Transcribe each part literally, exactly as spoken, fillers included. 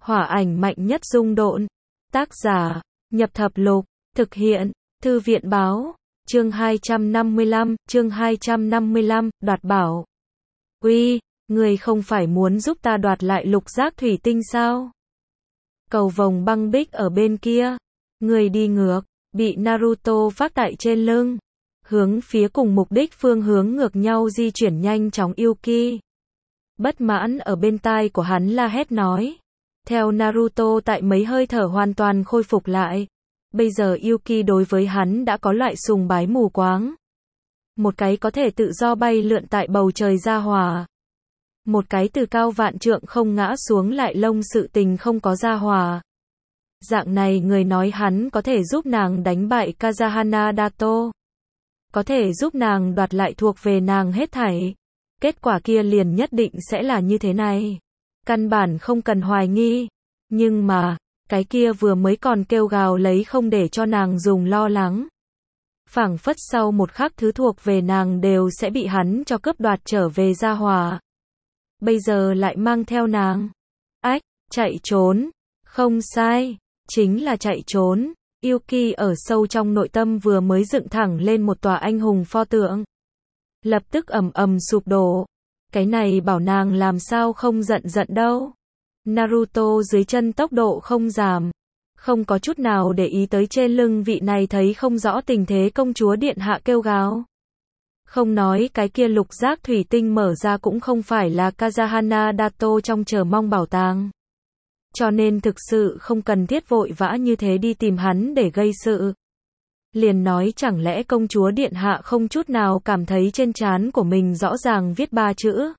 Hỏa ảnh mạnh nhất dung độn. Tác giả, Nhập Thập Lục, thực hiện, Thư viện Báo, chương hai trăm năm mươi lăm, chương hai trăm năm mươi lăm, đoạt bảo. Uy, người không phải muốn giúp ta đoạt lại lục giác thủy tinh sao? Cầu vồng băng bích ở bên kia, người đi ngược, bị Naruto vác tại trên lưng, hướng phía cùng mục đích phương hướng ngược nhau di chuyển nhanh chóng Yuki. Bất mãn ở bên tai của hắn la hét nói. Theo Naruto tại mấy hơi thở hoàn toàn khôi phục lại. Bây giờ Yuki đối với hắn đã có loại sùng bái mù quáng. Một cái có thể tự do bay lượn tại bầu trời ra hỏa. Một cái từ cao vạn trượng không ngã xuống lại lông sự tình không có ra hỏa. Dạng này người nói hắn có thể giúp nàng đánh bại Kazahana Dato. Có thể giúp nàng đoạt lại thuộc về nàng hết thảy. Kết quả kia liền nhất định sẽ là như thế này. Căn bản không cần hoài nghi. Nhưng mà, cái kia vừa mới còn kêu gào lấy không để cho nàng dùng lo lắng. Phảng phất sau một khắc thứ thuộc về nàng đều sẽ bị hắn cho cướp đoạt trở về gia hòa. Bây giờ lại mang theo nàng. Ách, chạy trốn. Không sai, chính là chạy trốn. Yuki ở sâu trong nội tâm vừa mới dựng thẳng lên một tòa anh hùng pho tượng. Lập tức ầm ầm sụp đổ. Cái này bảo nàng làm sao không giận giận đâu. Naruto dưới chân tốc độ không giảm. Không có chút nào để ý tới trên lưng vị này thấy không rõ tình thế công chúa điện hạ kêu gào. Không nói cái kia lục giác thủy tinh mở ra cũng không phải là Kazahana Dato trong chờ mong bảo tàng. Cho nên thực sự không cần thiết vội vã như thế đi tìm hắn để gây sự. Liền nói chẳng lẽ công chúa điện hạ không chút nào cảm thấy trên trán của mình rõ ràng viết ba chữ.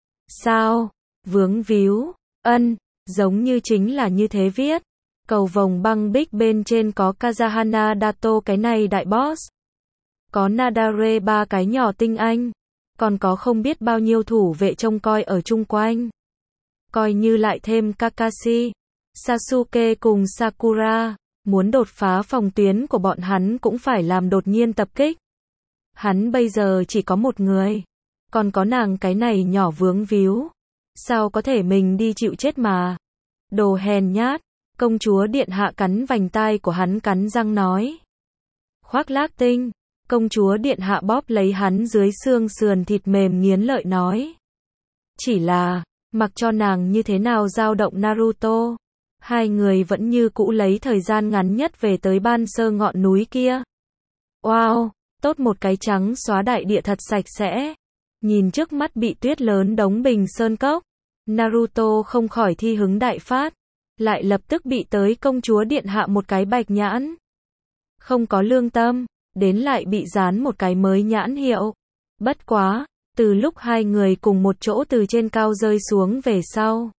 Sao? Vướng víu. Ân, giống như chính là như thế viết. Cầu vồng băng bích bên trên có Kazahana Dato cái này đại boss. Có Nadare ba cái nhỏ tinh anh. Còn có không biết bao nhiêu thủ vệ trông coi ở chung quanh. Coi như lại thêm Kakashi, Sasuke cùng Sakura. Muốn đột phá phòng tuyến của bọn hắn cũng phải làm đột nhiên tập kích. Hắn bây giờ chỉ có một người. Còn có nàng cái này nhỏ vướng víu. Sao có thể mình đi chịu chết mà. Đồ hèn nhát. Công chúa điện hạ cắn vành tai của hắn cắn răng nói. Khoác lác tinh. Công chúa điện hạ bóp lấy hắn dưới xương sườn thịt mềm nghiến lợi nói. Chỉ là, mặc cho nàng như thế nào dao động Naruto. Hai người vẫn như cũ lấy thời gian ngắn nhất về tới ban sơ ngọn núi kia. Wow, tốt một cái trắng xóa đại địa thật sạch sẽ. Nhìn trước mắt bị tuyết lớn đống bình sơn cốc. Naruto không khỏi thi hứng đại phát. Lại lập tức bị tới công chúa điện hạ một cái bạch nhãn. Không có lương tâm, đến lại bị dán một cái mới nhãn hiệu. Bất quá, từ lúc hai người cùng một chỗ từ trên cao rơi xuống về sau.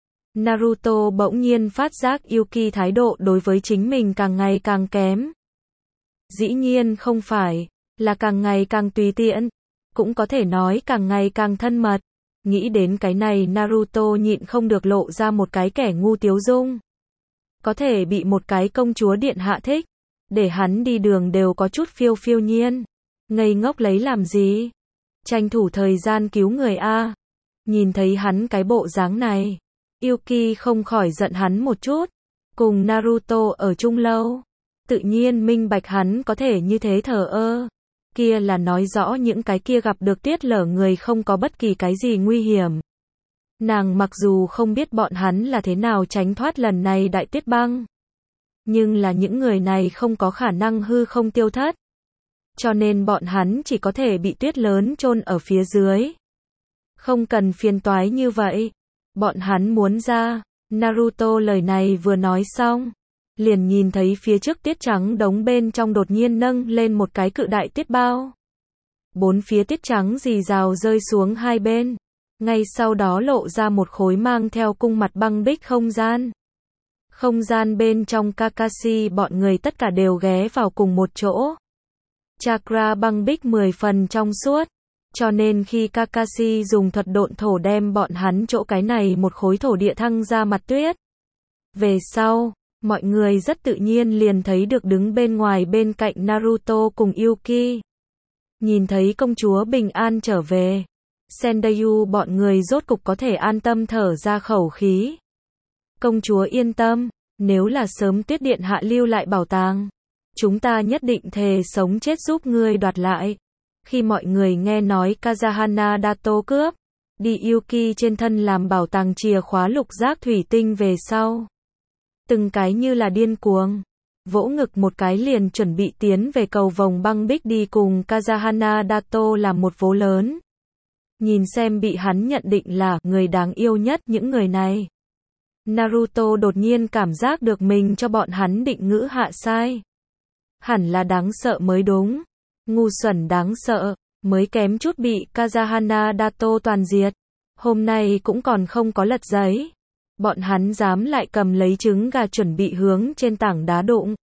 Naruto bỗng nhiên phát giác Yuki thái độ đối với chính mình càng ngày càng kém. Dĩ nhiên không phải, là càng ngày càng tùy tiện, cũng có thể nói càng ngày càng thân mật. Nghĩ đến cái này Naruto nhịn không được lộ ra một cái kẻ ngu tiếu dung. Có thể bị một cái công chúa điện hạ thích, để hắn đi đường đều có chút phiêu phiêu nhiên. Ngây ngốc lấy làm gì? Tranh thủ thời gian cứu người a. Nhìn thấy hắn cái bộ dáng này. Yuki không khỏi giận hắn một chút. Cùng Naruto ở chung lâu. Tự nhiên minh bạch hắn có thể như thế thờ ơ. Kia là nói rõ những cái kia gặp được tuyết lở người không có bất kỳ cái gì nguy hiểm. Nàng mặc dù không biết bọn hắn là thế nào tránh thoát lần này đại tuyết băng. Nhưng là những người này không có khả năng hư không tiêu thất. Cho nên bọn hắn chỉ có thể bị tuyết lớn chôn ở phía dưới. Không cần phiền toái như vậy. Bọn hắn muốn ra. Naruto lời này vừa nói xong. Liền nhìn thấy phía trước tuyết trắng đống bên trong đột nhiên nâng lên một cái cự đại tuyết bao. Bốn phía tuyết trắng rì rào rơi xuống hai bên. Ngay sau đó lộ ra một khối mang theo cung mặt băng bích không gian. Không gian bên trong Kakashi bọn người tất cả đều ghé vào cùng một chỗ. Chakra băng bích mười phần trong suốt. Cho nên khi Kakashi dùng thuật độn thổ đem bọn hắn chỗ cái này một khối thổ địa thăng ra mặt tuyết. Về sau, mọi người rất tự nhiên liền thấy được đứng bên ngoài bên cạnh Naruto cùng Yuki. Nhìn thấy công chúa bình an trở về. Sendayu bọn người rốt cục có thể an tâm thở ra khẩu khí. Công chúa yên tâm, nếu là sớm Tuyết điện hạ lưu lại bảo tàng, chúng ta nhất định thề sống chết giúp ngươi đoạt lại. Khi mọi người nghe nói Kazahana Dato cướp đi Yuki trên thân làm bảo tàng chìa khóa lục giác thủy tinh về sau, từng cái như là điên cuồng, vỗ ngực một cái liền chuẩn bị tiến về cầu vồng băng bích đi cùng Kazahana Dato làm một vố lớn. Nhìn xem bị hắn nhận định là người đáng yêu nhất những người này, Naruto đột nhiên cảm giác được mình cho bọn hắn định ngữ hạ sai. Hẳn là đáng sợ mới đúng. Ngu xuẩn đáng sợ, mới kém chút bị Kazahana Dato toàn diệt. Hôm nay cũng còn không có lật giấy. Bọn hắn dám lại cầm lấy trứng gà chuẩn bị hướng trên tảng đá đụng.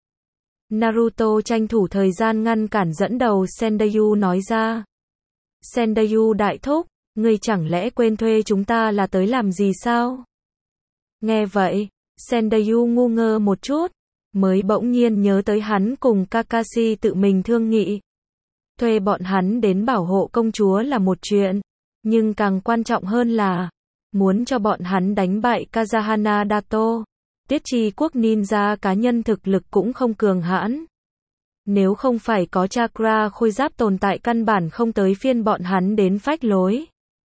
Naruto tranh thủ thời gian ngăn cản dẫn đầu Sendayu nói ra. Sendayu đại thúc, ngươi chẳng lẽ quên thuê chúng ta là tới làm gì sao? Nghe vậy, Sendayu ngu ngơ một chút, mới bỗng nhiên nhớ tới hắn cùng Kakashi tự mình thương nghị. Thuê bọn hắn đến bảo hộ công chúa là một chuyện, nhưng càng quan trọng hơn là muốn cho bọn hắn đánh bại Kazahana Dato. Tiết Chi quốc ninja cá nhân thực lực cũng không cường hãn. Nếu không phải có chakra khôi giáp tồn tại căn bản không tới phiên bọn hắn đến phách lối.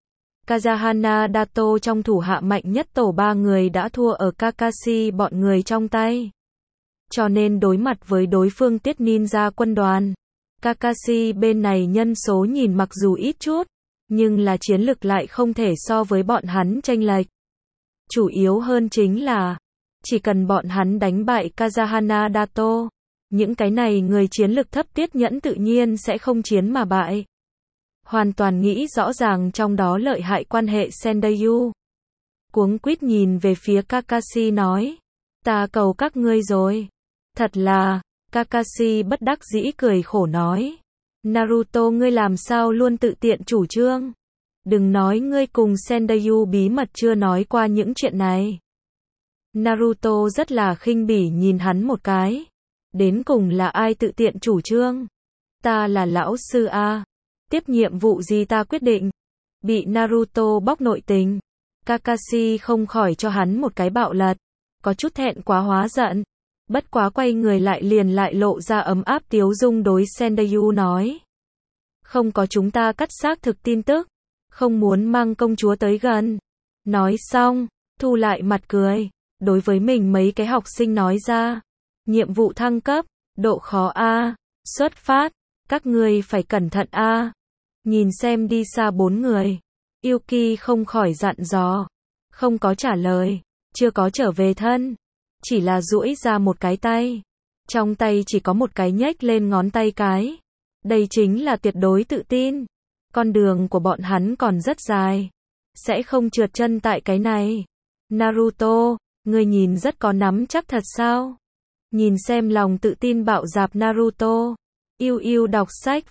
Kazahana Dato trong thủ hạ mạnh nhất tổ ba người đã thua ở Kakashi bọn người trong tay. Cho nên đối mặt với đối phương Tiết ninja quân đoàn, Kakashi bên này nhân số nhìn mặc dù ít chút, nhưng là chiến lực lại không thể so với bọn hắn chênh lệch. Chủ yếu hơn chính là, chỉ cần bọn hắn đánh bại Kazahana Dato, những cái này người chiến lực thấp Tiết Nhẫn tự nhiên sẽ không chiến mà bại. Hoàn toàn nghĩ rõ ràng trong đó lợi hại quan hệ Sendayu. Cuống quýt nhìn về phía Kakashi nói, ta cầu các ngươi rồi. Thật là, Kakashi bất đắc dĩ cười khổ nói, Naruto ngươi làm sao luôn tự tiện chủ trương. Đừng nói ngươi cùng Sendayu bí mật chưa nói qua những chuyện này. Naruto rất là khinh bỉ nhìn hắn một cái. Đến cùng là ai tự tiện chủ trương? Ta là lão sư A. Tiếp nhiệm vụ gì ta quyết định. Bị Naruto bóc nội tình. Kakashi không khỏi cho hắn một cái bạo lật. Có chút thẹn quá hóa giận. Bất quá quay người lại liền lại lộ ra ấm áp tiếu dung đối Sendayu nói. Không có chúng ta cắt xác thực tin tức. Không muốn mang công chúa tới gần. Nói xong, thu lại mặt cười. Đối với mình mấy cái học sinh nói ra. Nhiệm vụ thăng cấp, độ khó A, xuất phát, các ngươi phải cẩn thận A. Nhìn xem đi xa bốn người. Yuki không khỏi dặn dò. Không có trả lời, chưa có trở về thân. Chỉ là duỗi ra một cái tay. Trong tay chỉ có một cái nhếch lên ngón tay cái. Đây chính là tuyệt đối tự tin. Con đường của bọn hắn còn rất dài. Sẽ không trượt chân tại cái này. Naruto, ngươi nhìn rất có nắm chắc thật sao? Nhìn xem lòng tự tin bạo dạp Naruto. Yêu yêu đọc sách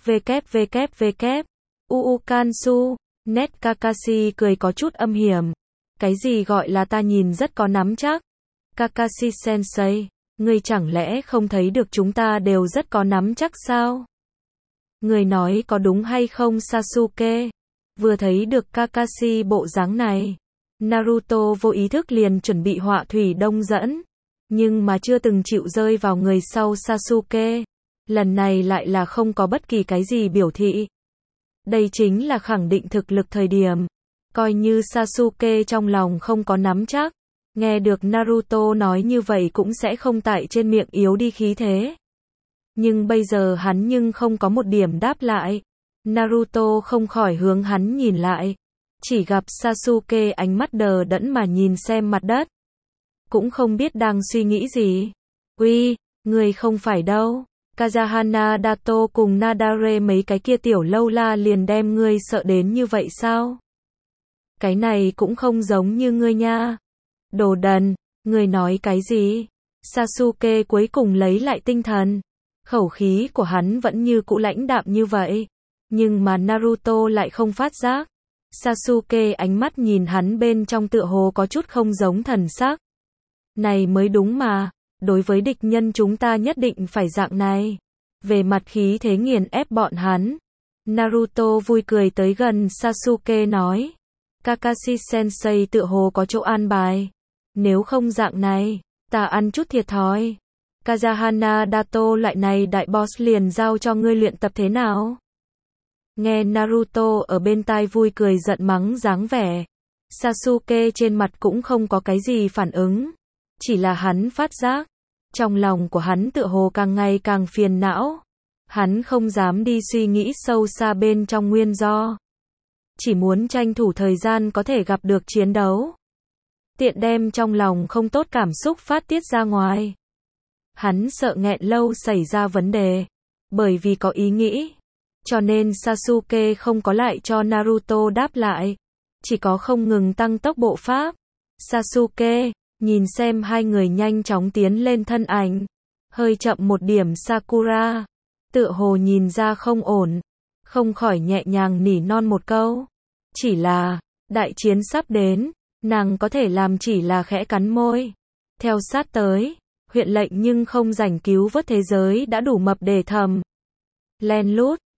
www. Uukansu. Nét Kakashi cười có chút âm hiểm. Cái gì gọi là ta nhìn rất có nắm chắc? Kakashi sensei, ngươi chẳng lẽ không thấy được chúng ta đều rất có nắm chắc sao? Người nói có đúng hay không Sasuke? Vừa thấy được Kakashi bộ dáng này, Naruto vô ý thức liền chuẩn bị họa thủy đông dẫn. Nhưng mà chưa từng chịu rơi vào người sau Sasuke. Lần này lại là không có bất kỳ cái gì biểu thị. Đây chính là khẳng định thực lực thời điểm. Coi như Sasuke trong lòng không có nắm chắc. Nghe được Naruto nói như vậy cũng sẽ không tại trên miệng yếu đi khí thế. Nhưng bây giờ hắn nhưng không có một điểm đáp lại. Naruto không khỏi hướng hắn nhìn lại. Chỉ gặp Sasuke ánh mắt đờ đẫn mà nhìn xem mặt đất. Cũng không biết đang suy nghĩ gì. Uy, người không phải đâu. Kazahana Dato cùng Nadare mấy cái kia tiểu lâu la liền đem ngươi sợ đến như vậy sao? Cái này cũng không giống như ngươi nha. Đồ đần, ngươi nói cái gì? Sasuke cuối cùng lấy lại tinh thần. Khẩu khí của hắn vẫn như cũ lãnh đạm như vậy. Nhưng mà Naruto lại không phát giác. Sasuke ánh mắt nhìn hắn bên trong tựa hồ có chút không giống thần sắc. Này mới đúng mà, đối với địch nhân chúng ta nhất định phải dạng này. Về mặt khí thế nghiền ép bọn hắn. Naruto vui cười tới gần Sasuke nói. Kakashi sensei tựa hồ có chỗ an bài. Nếu không dạng này, ta ăn chút thiệt thòi. Kazahana Dato loại này đại boss liền giao cho ngươi luyện tập thế nào? Nghe Naruto ở bên tai vui cười giận mắng dáng vẻ. Sasuke trên mặt cũng không có cái gì phản ứng. Chỉ là hắn phát giác. Trong lòng của hắn tựa hồ càng ngày càng phiền não. Hắn không dám đi suy nghĩ sâu xa bên trong nguyên do. Chỉ muốn tranh thủ thời gian có thể gặp được chiến đấu. Tiện đem trong lòng không tốt cảm xúc phát tiết ra ngoài. Hắn sợ nghẹn lâu xảy ra vấn đề. Bởi vì có ý nghĩ. Cho nên Sasuke không có lại cho Naruto đáp lại. Chỉ có không ngừng tăng tốc bộ pháp. Sasuke, nhìn xem hai người nhanh chóng tiến lên thân ảnh. Hơi chậm một điểm Sakura. Tựa hồ nhìn ra không ổn. Không khỏi nhẹ nhàng nỉ non một câu. Chỉ là, đại chiến sắp đến. Nàng có thể làm chỉ là khẽ cắn môi. Theo sát tới, huyện lệnh nhưng không rảnh cứu vớt thế giới đã đủ mập để thầm. Len lút,